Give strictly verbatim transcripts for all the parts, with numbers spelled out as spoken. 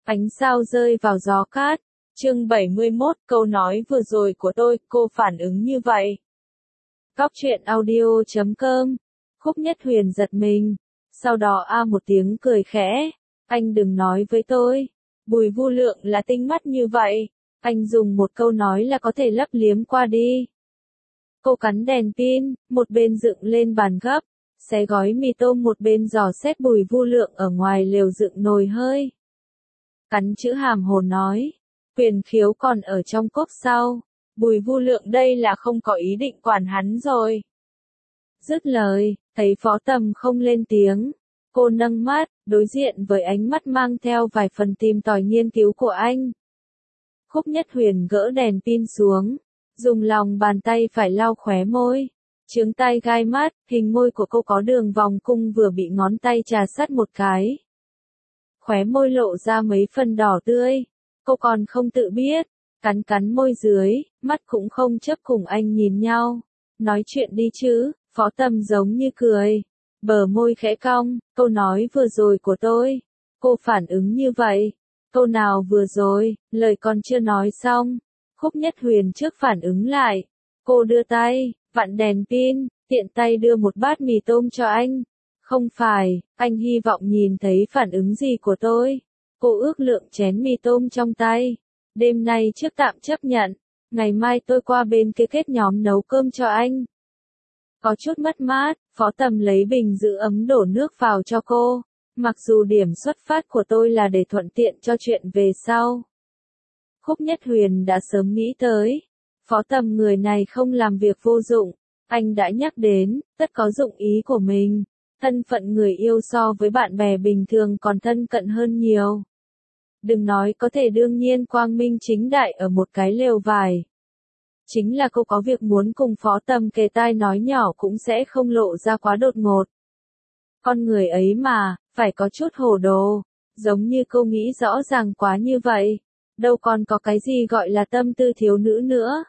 Ánh sao rơi vào gió cát. Chương bảy mươi mốt, câu nói vừa rồi của tôi, cô phản ứng như vậy. Góc truyện audio chấm com. Khúc Nhất Huyền giật mình. Sau đó a một tiếng cười khẽ. Anh đừng nói với tôi. Bùi Vu Lượng là tinh mắt như vậy. Anh dùng một câu nói là có thể lấp liếm qua đi. Cô cắn đèn pin, một bên dựng lên bàn gấp. Xé gói mì tôm một bên dò xét Bùi Vu Lượng ở ngoài lều dựng nồi hơi. Cắn chữ hàm hồ nói. Quyền khiếu còn ở trong cốp sau. Bùi Vu Lượng đây là không có ý định quản hắn rồi. Dứt lời, thấy Phó Tầm không lên tiếng. Cô nâng mắt, đối diện với ánh mắt mang theo vài phần tìm tòi nghiên cứu của anh. Khúc Nhất Huyền gỡ đèn pin xuống. Dùng lòng bàn tay phải lau khóe môi. Chướng tay gai mắt, hình môi của cô có đường vòng cung vừa bị ngón tay trà sát một cái. Khóe môi lộ ra mấy phần đỏ tươi. Cô còn không tự biết. Cắn cắn môi dưới, mắt cũng không chớp cùng anh nhìn nhau. Nói chuyện đi chứ, Phó Tầm giống như cười. Bờ môi khẽ cong, câu nói vừa rồi của tôi. Cô phản ứng như vậy. Câu nào vừa rồi, lời còn chưa nói xong. Khúc Nhất Huyền trước phản ứng lại. Cô đưa tay, vặn đèn pin, tiện tay đưa một bát mì tôm cho anh. Không phải, anh hy vọng nhìn thấy phản ứng gì của tôi. Cô ước lượng chén mì tôm trong tay. Đêm nay trước tạm chấp nhận. Ngày mai tôi qua bên kia kết nhóm nấu cơm cho anh. Có chút mất mát, Phó Tầm lấy bình giữ ấm đổ nước vào cho cô. Mặc dù điểm xuất phát của tôi là để thuận tiện cho chuyện về sau. Khúc Nhất Huyền đã sớm nghĩ tới. Phó Tầm người này không làm việc vô dụng. Anh đã nhắc đến, tất có dụng ý của mình. Thân phận người yêu so với bạn bè bình thường còn thân cận hơn nhiều. Đừng nói có thể đương nhiên quang minh chính đại ở một cái lều vải. Chính là cô có việc muốn cùng Phó Tầm kề tai nói nhỏ cũng sẽ không lộ ra quá đột ngột. Con người ấy mà, phải có chút hồ đồ. Giống như cô nghĩ rõ ràng quá như vậy. Đâu còn có cái gì gọi là tâm tư thiếu nữ nữa.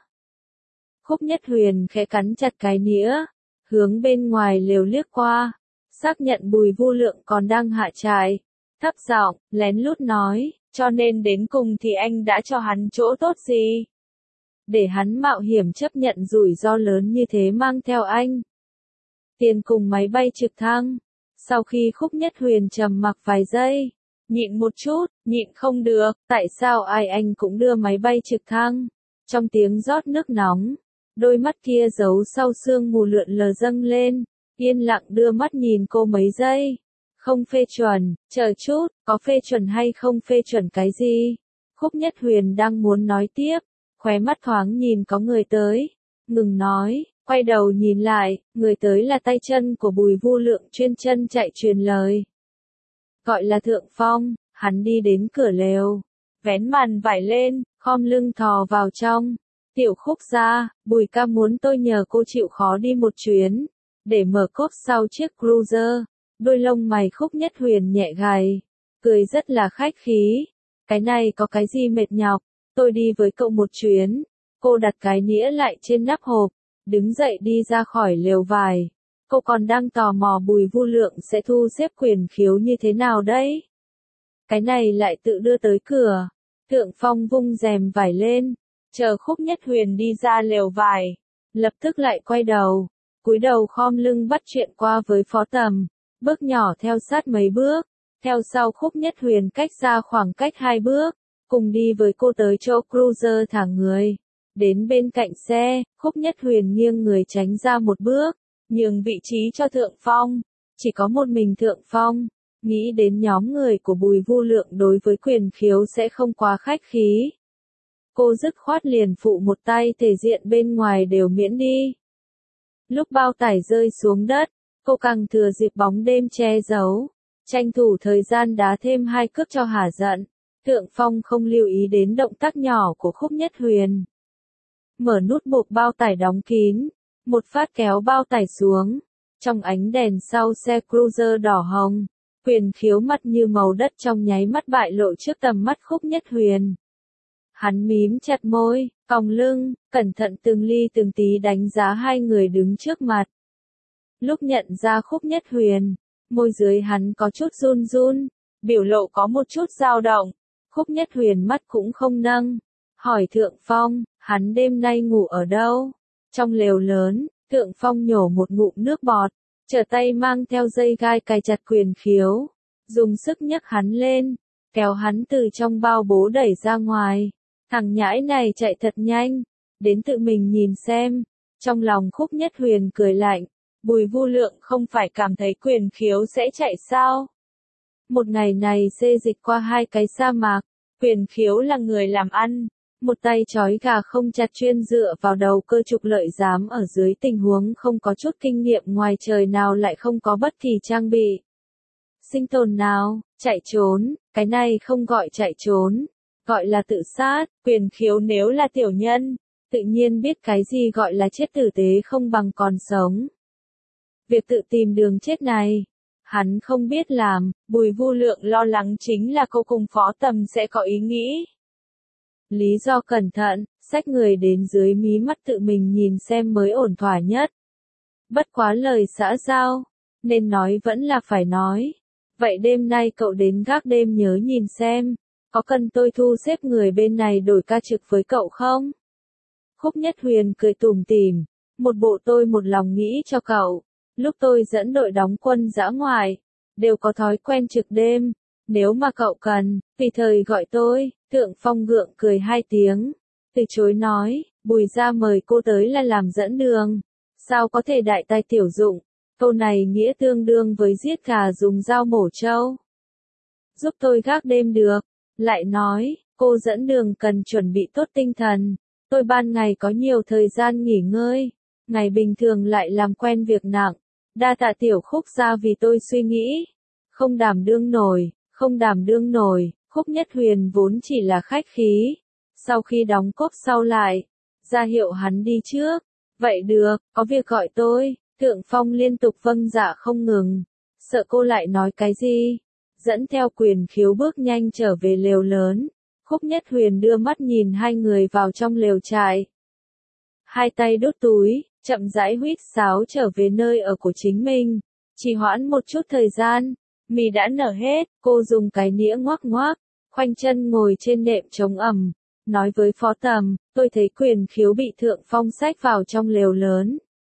Khúc Nhất Huyền khẽ cắn chặt cái nĩa. Hướng bên ngoài lều liếc qua. Xác nhận Bùi Vu Lượng còn đang hạ trại. Thấp giọng, lén lút nói. Cho nên đến cùng thì anh đã cho hắn chỗ tốt gì? Để hắn mạo hiểm chấp nhận rủi ro lớn như thế mang theo anh. Tiền cùng máy bay trực thăng. Sau khi Khúc Nhất Huyền trầm mặc vài giây. Nhịn một chút, nhịn không được, tại sao ai anh cũng đưa máy bay trực thăng. Trong tiếng rót nước nóng. Đôi mắt kia giấu sau sương mù lượn lờ dâng lên. Yên lặng đưa mắt nhìn cô mấy giây. Không phê chuẩn, chờ chút, có phê chuẩn hay không phê chuẩn cái gì? Khúc Nhất Huyền đang muốn nói tiếp, khóe mắt thoáng nhìn có người tới, ngừng nói, quay đầu nhìn lại, người tới là tay chân của Bùi Vu Lượng chuyên chân chạy truyền lời. Gọi là Thượng Phong, hắn đi đến cửa lều, vén màn vải lên, khom lưng thò vào trong. Tiểu Khúc ra, Bùi ca muốn tôi nhờ cô chịu khó đi một chuyến, để mở cốp sau chiếc cruiser. Đôi lông mày Khúc Nhất Huyền nhẹ gầy, cười rất là khách khí. Cái này có cái gì mệt nhọc, tôi đi với cậu một chuyến. Cô đặt cái nĩa lại trên nắp hộp, đứng dậy đi ra khỏi lều vải. Cô còn đang tò mò Bùi Vu Lượng sẽ thu xếp quyền khiếu như thế nào đấy. Cái này lại tự đưa tới cửa. Thượng Phong vung rèm vải lên, chờ Khúc Nhất Huyền đi ra lều vải. Lập tức lại quay đầu, cúi đầu khom lưng bắt chuyện qua với Phó Tầm. Bước nhỏ theo sát mấy bước, theo sau Khúc Nhất Huyền cách ra khoảng cách hai bước, cùng đi với cô tới chỗ cruiser thả người. Đến bên cạnh xe, Khúc Nhất Huyền nghiêng người tránh ra một bước, nhường vị trí cho Thượng Phong. Chỉ có một mình Thượng Phong, nghĩ đến nhóm người của Bùi Vu Lượng đối với quyền khiếu sẽ không quá khách khí. Cô dứt khoát liền phụ một tay thể diện bên ngoài đều miễn đi. Lúc bao tải rơi xuống đất, cô càng thừa dịp bóng đêm che giấu, tranh thủ thời gian đá thêm hai cước cho hả giận. Thượng Phong không lưu ý đến động tác nhỏ của Khúc Nhất Huyền. Mở nút buộc bao tải đóng kín, một phát kéo bao tải xuống. Trong ánh đèn sau xe cruiser đỏ hồng, quyền khiếu mặt như màu đất trong nháy mắt bại lộ trước tầm mắt Khúc Nhất Huyền. Hắn mím chặt môi, còng lưng, cẩn thận từng ly từng tí đánh giá hai người đứng trước mặt. Lúc nhận ra Khúc Nhất Huyền, môi dưới hắn có chút run run, biểu lộ có một chút dao động. Khúc Nhất Huyền mắt cũng không nâng, hỏi Thượng Phong, hắn đêm nay ngủ ở đâu? Trong lều lớn, Thượng Phong nhổ một ngụm nước bọt, trở tay mang theo dây gai cài chặt Quyền Khiếu, dùng sức nhấc hắn lên, kéo hắn từ trong bao bố đẩy ra ngoài. Thằng nhãi này chạy thật nhanh, đến tự mình nhìn xem. Trong lòng Khúc Nhất Huyền cười lạnh, Bùi Vu Lượng không phải cảm thấy Quyền Khiếu sẽ chạy sao? Một ngày này xê dịch qua hai cái sa mạc, Quyền Khiếu là người làm ăn, một tay trói gà không chặt chuyên dựa vào đầu cơ trục lợi, dám ở dưới tình huống không có chút kinh nghiệm ngoài trời nào lại không có bất kỳ trang bị sinh tồn nào, chạy trốn, cái này không gọi chạy trốn, gọi là tự sát. Quyền Khiếu nếu là tiểu nhân, tự nhiên biết cái gì gọi là chết tử tế không bằng còn sống. Việc tự tìm đường chết này, hắn không biết làm. Bùi Vu Lượng lo lắng chính là cô cùng Phó Tầm sẽ có ý nghĩ. Lý do cẩn thận, xách người đến dưới mí mắt tự mình nhìn xem mới ổn thỏa nhất. Bất quá lời xã giao, nên nói vẫn là phải nói. Vậy đêm nay cậu đến gác đêm nhớ nhìn xem, có cần tôi thu xếp người bên này đổi ca trực với cậu không? Khúc Nhất Huyền cười tủm tỉm, một bộ tôi một lòng nghĩ cho cậu. Lúc tôi dẫn đội đóng quân dã ngoại, đều có thói quen trực đêm, nếu mà cậu cần, tùy thời gọi tôi. Thượng Phong gượng cười hai tiếng, từ chối nói, Bùi gia mời cô tới là làm dẫn đường, sao có thể đại tài tiểu dụng, câu này nghĩa tương đương với giết gà dùng dao mổ trâu. Giúp tôi gác đêm được, lại nói, cô dẫn đường cần chuẩn bị tốt tinh thần, tôi ban ngày có nhiều thời gian nghỉ ngơi, ngày bình thường lại làm quen việc nặng, đa tạ tiểu Khúc gia vì tôi suy nghĩ, không đảm đương nổi, không đảm đương nổi. Khúc Nhất Huyền vốn chỉ là khách khí, sau khi đóng cốp sau lại, ra hiệu hắn đi trước. Vậy được, có việc gọi tôi. Thượng Phong liên tục vâng dạ không ngừng, sợ cô lại nói cái gì, dẫn theo Quyền Khiếu bước nhanh trở về lều lớn. Khúc Nhất Huyền đưa mắt nhìn hai người vào trong lều trại, hai tay đút túi, chậm rãi huýt sáo trở về nơi ở của chính mình. Chỉ hoãn một chút thời gian, mì đã nở hết, cô dùng cái nĩa ngoác ngoác, khoanh chân ngồi trên nệm chống ẩm, nói với Phó Tầm, tôi thấy Quyền Khiếu bị Thượng Phong xách vào trong lều lớn.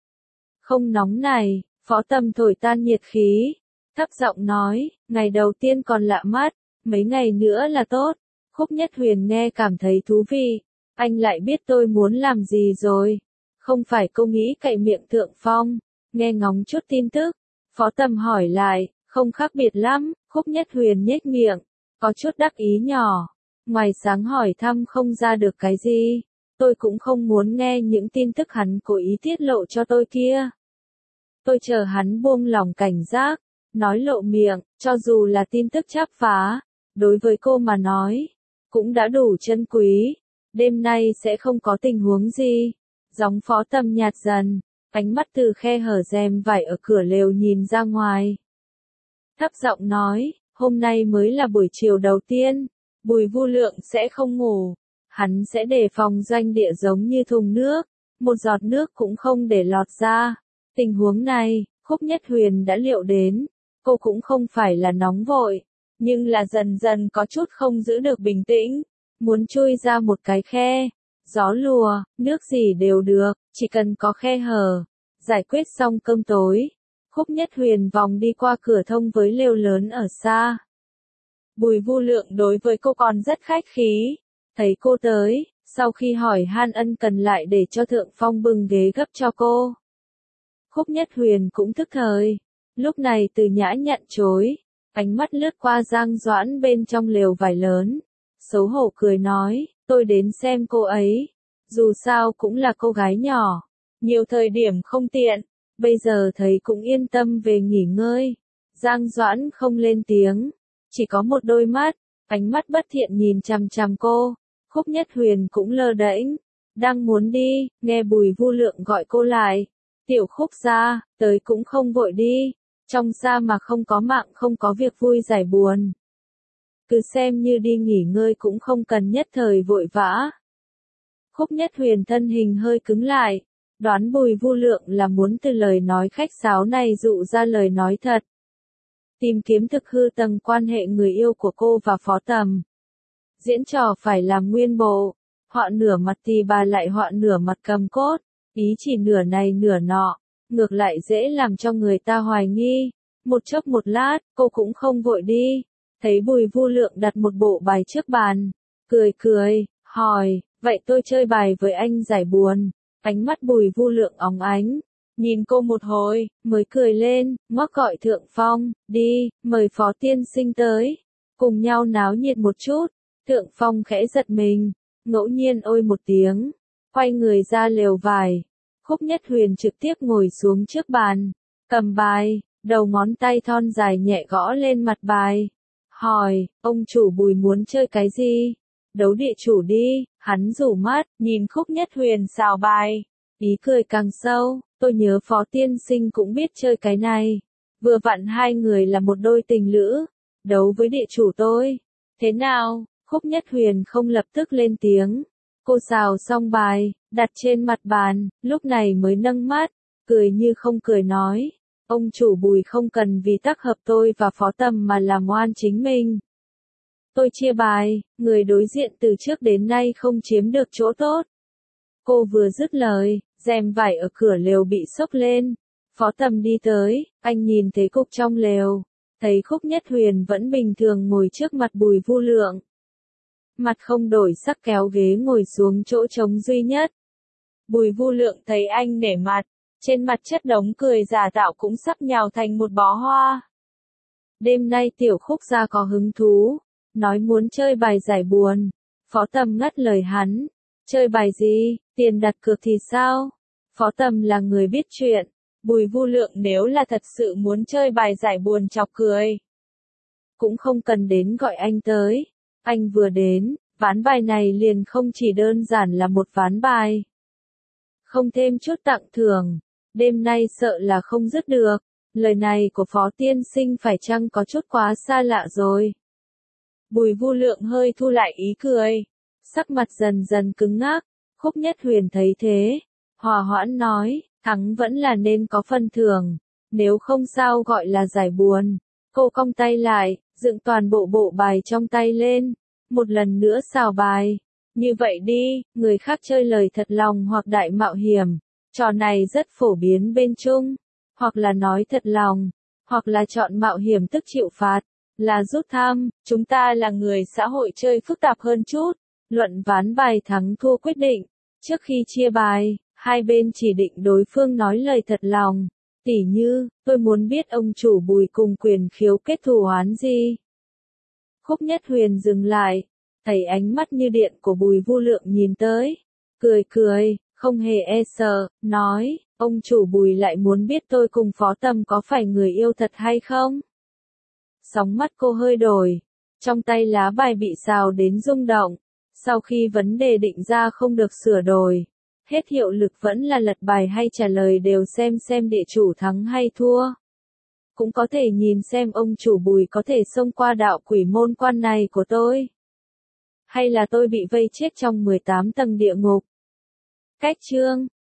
Không nóng này, Phó Tầm thổi tan nhiệt khí, thấp giọng nói, ngày đầu tiên còn lạ mắt, mấy ngày nữa là tốt. Khúc Nhất Huyền nghe cảm thấy thú vị, anh lại biết tôi muốn làm gì rồi. Không phải cô nghĩ cậy miệng Thượng Phong, nghe ngóng chút tin tức. Phó Tầm hỏi lại, không khác biệt lắm. Khúc Nhất Huyền nhếch miệng, có chút đắc ý nhỏ. Ngoài sáng hỏi thăm không ra được cái gì, tôi cũng không muốn nghe những tin tức hắn cố ý tiết lộ cho tôi kia. Tôi chờ hắn buông lòng cảnh giác, nói lộ miệng, cho dù là tin tức chắp phá, đối với cô mà nói, cũng đã đủ chân quý. Đêm nay sẽ không có tình huống gì. Giọng Phó Tầm nhạt dần, ánh mắt từ khe hở rèm vải ở cửa lều nhìn ra ngoài. Thấp giọng nói, hôm nay mới là buổi chiều đầu tiên, Bùi Vu Lượng sẽ không ngủ, hắn sẽ đề phòng doanh địa giống như thùng nước, một giọt nước cũng không để lọt ra. Tình huống này, Khúc Nhất Huyền đã liệu đến, cô cũng không phải là nóng vội, nhưng là dần dần có chút không giữ được bình tĩnh, muốn chui ra một cái khe, gió lùa, nước gì đều được, chỉ cần có khe hở. Giải quyết xong cơm tối, Khúc Nhất Huyền vòng đi qua cửa thông với lều lớn ở xa. Bùi Vu Lượng đối với cô còn rất khách khí, thấy cô tới, sau khi hỏi han ân cần lại để cho Thượng Phong bưng ghế gấp cho cô. Khúc Nhất Huyền cũng thức thời, lúc này Từ Nhã nhận chối, ánh mắt lướt qua Giang Doãn bên trong lều vải lớn, xấu hổ cười nói, tôi đến xem cô ấy, dù sao cũng là cô gái nhỏ, nhiều thời điểm không tiện, bây giờ thấy cũng yên tâm về nghỉ ngơi. Giang Doãn không lên tiếng, chỉ có một đôi mắt, ánh mắt bất thiện nhìn chằm chằm cô. Khúc Nhất Huyền cũng lơ đễnh, đang muốn đi, nghe Bùi Vu Lượng gọi cô lại. Tiểu Khúc gia, tới cũng không vội đi, trong sa mà không có mạng không có việc vui giải buồn. Cứ xem như đi nghỉ ngơi cũng không cần nhất thời vội vã. Khúc Nhất Huyền thân hình hơi cứng lại, đoán Bùi Vu Lượng là muốn từ lời nói khách sáo này dụ ra lời nói thật. Tìm kiếm thực hư tầng quan hệ người yêu của cô và Phó Tầm. Diễn trò phải làm nguyên bộ, họ nửa mặt thì bà lại họ nửa mặt cầm cốt, ý chỉ nửa này nửa nọ, ngược lại dễ làm cho người ta hoài nghi. Một chốc một lát, cô cũng không vội đi, thấy Bùi Vu Lượng đặt một bộ bài trước bàn, cười cười, hỏi, vậy tôi chơi bài với anh giải buồn. Ánh mắt Bùi Vu Lượng óng ánh, nhìn cô một hồi, mới cười lên, ngoắc gọi Thượng Phong, đi, mời Phó tiên sinh tới, cùng nhau náo nhiệt một chút. Thượng Phong khẽ giật mình, ngẫu nhiên ôi một tiếng, quay người ra lều vải. Khúc Nhất Huyền trực tiếp ngồi xuống trước bàn, cầm bài, đầu ngón tay thon dài nhẹ gõ lên mặt bài. Hỏi, ông chủ Bùi muốn chơi cái gì? Đấu địa chủ đi, hắn rủ mắt, nhìn Khúc Nhất Huyền xào bài. Ý cười càng sâu, tôi nhớ Phó tiên sinh cũng biết chơi cái này. Vừa vặn hai người là một đôi tình lữ, đấu với địa chủ tôi. Thế nào? Khúc Nhất Huyền không lập tức lên tiếng. Cô xào xong bài, đặt trên mặt bàn, lúc này mới nâng mắt, cười như không cười nói. Ông chủ Bùi không cần vì tác hợp tôi và Phó Tầm mà làm oan chính mình. Tôi chia bài, người đối diện từ trước đến nay không chiếm được chỗ tốt. Cô vừa dứt lời, rèm vải ở cửa lều bị xốc lên. Phó Tầm đi tới, anh nhìn thấy cục trong lều, thấy Khúc Nhất Huyền vẫn bình thường ngồi trước mặt Bùi Vu Lượng. Mặt không đổi sắc kéo ghế ngồi xuống chỗ trống duy nhất. Bùi Vu Lượng thấy anh nể mặt, trên mặt chất đống cười giả tạo cũng sắp nhào thành một bó hoa. Đêm nay Tiểu Khúc gia có hứng thú, nói muốn chơi bài giải buồn. Phó Tầm ngắt lời hắn, chơi bài gì, tiền đặt cược thì sao? Phó Tầm là người biết chuyện, Bùi Vu Lượng nếu là thật sự muốn chơi bài giải buồn chọc cười, cũng không cần đến gọi anh tới. Anh vừa đến, ván bài này liền không chỉ đơn giản là một ván bài. Không thêm chút tặng thưởng, đêm nay sợ là không dứt được. Lời này của Phó tiên sinh phải chăng có chút quá xa lạ rồi. Bùi Vu Lượng hơi thu lại ý cười, sắc mặt dần dần cứng ngắc. Khúc Nhất Huyền thấy thế, hòa hoãn nói, thắng vẫn là nên có phần thưởng, nếu không sao gọi là giải buồn. Cô cong tay lại, dựng toàn bộ bộ bài trong tay lên, một lần nữa xào bài. Như vậy đi, người khác chơi lời thật lòng hoặc đại mạo hiểm, trò này rất phổ biến bên Trung, hoặc là nói thật lòng, hoặc là chọn mạo hiểm tức chịu phạt, là rút thăm. Chúng ta là người xã hội chơi phức tạp hơn chút, luận ván bài thắng thua quyết định. Trước khi chia bài, hai bên chỉ định đối phương nói lời thật lòng. Tỉ như, tôi muốn biết ông chủ Bùi cùng Quyền Khiếu kết thù oán gì. Khúc Nhất Huyền dừng lại, thấy ánh mắt như điện của Bùi Vu Lượng nhìn tới, cười cười, không hề e sợ, nói, ông chủ Bùi lại muốn biết tôi cùng Phó Tầm có phải người yêu thật hay không? Sóng mắt cô hơi đổi, trong tay lá bài bị xào đến rung động, sau khi vấn đề định ra không được sửa đổi, hết hiệu lực vẫn là lật bài hay trả lời đều xem xem địa chủ thắng hay thua. Cũng có thể nhìn xem ông chủ Bùi có thể xông qua đạo quỷ môn quan này của tôi, hay là tôi bị vây chết trong mười tám tầng địa ngục. Cách chương